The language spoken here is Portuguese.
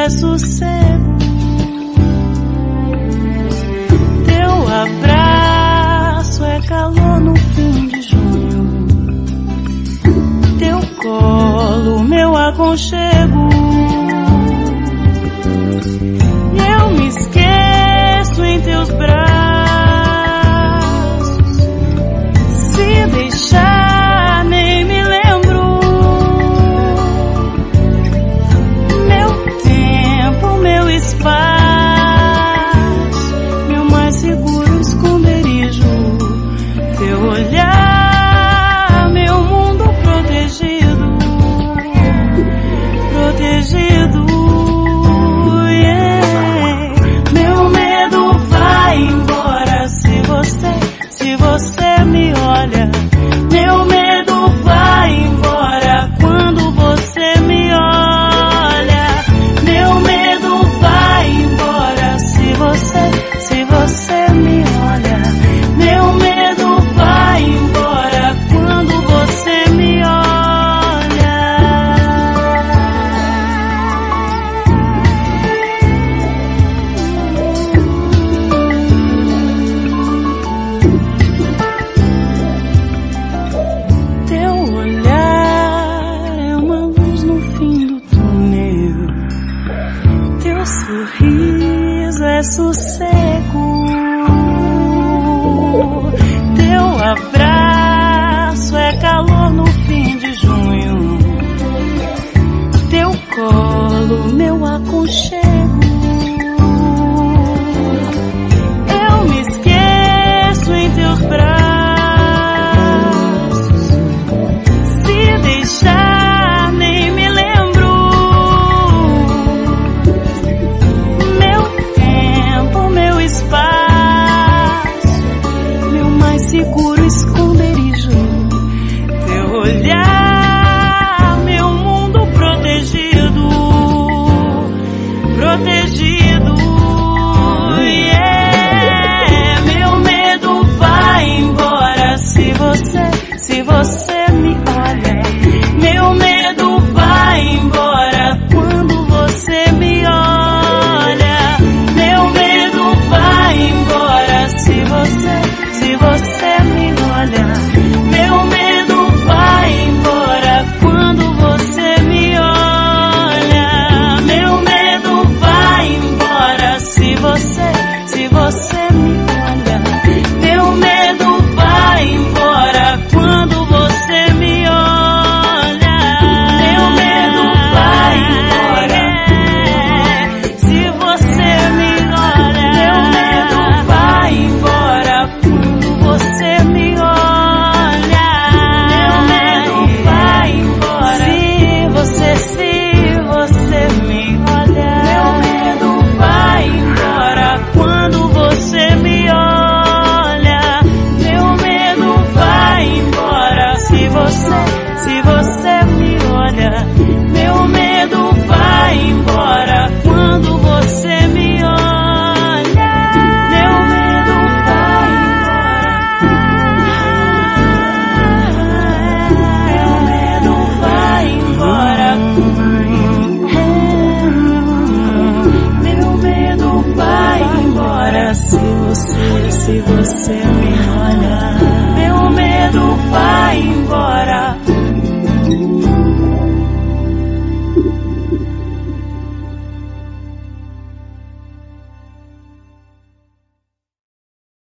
é sossego. Teu abraço é calor no fim de junho. Teu colo, meu aconchego. Eu me esqueço em teus braços. Se deixar, nem me lembro. Meu tempo, meu espaço, meu mais seguro esconderijo. Teu olhar, meu mundo protegido. Protegido. Se você me olha, meu medo vai embora. Quando você me olha, meu medo vai embora. Se você me olha, meu medo vai embora. Quando você me olha. Teu olhar é uma luz no fim do túnel. Teu sorriso é sossego. Teu abraço é calor no fim de junho. Teu colo, meu aconchego. Eu me esqueço em teus braços. Nem me lembro. Meu tempo, meu espaço, meu mais seguro esconderijo. Teu olhar, meu mundo protegido. Protegido. Yeah. Meu medo vai embora. Se você me olha, meu medo vai embora. Quando você me olha, meu medo vai embora. Se você me olha, meu medo vai embora. Quando você me olha, meu medo vai embora. Se você me olha, meu medo vai embora. Quando você me olha, meu medo vai embora. Se você me olha, meu medo vai embora. Quando você me olha, meu medo vai embora. Se você me olha, meu medo vai embora. Quando você me olha, meu medo vai embora. Se você me olha, meu medo vai embora. Quando você me olha, meu medo vai embora. Meu medo vai embora. Meu medo vai embora. Se você me olha.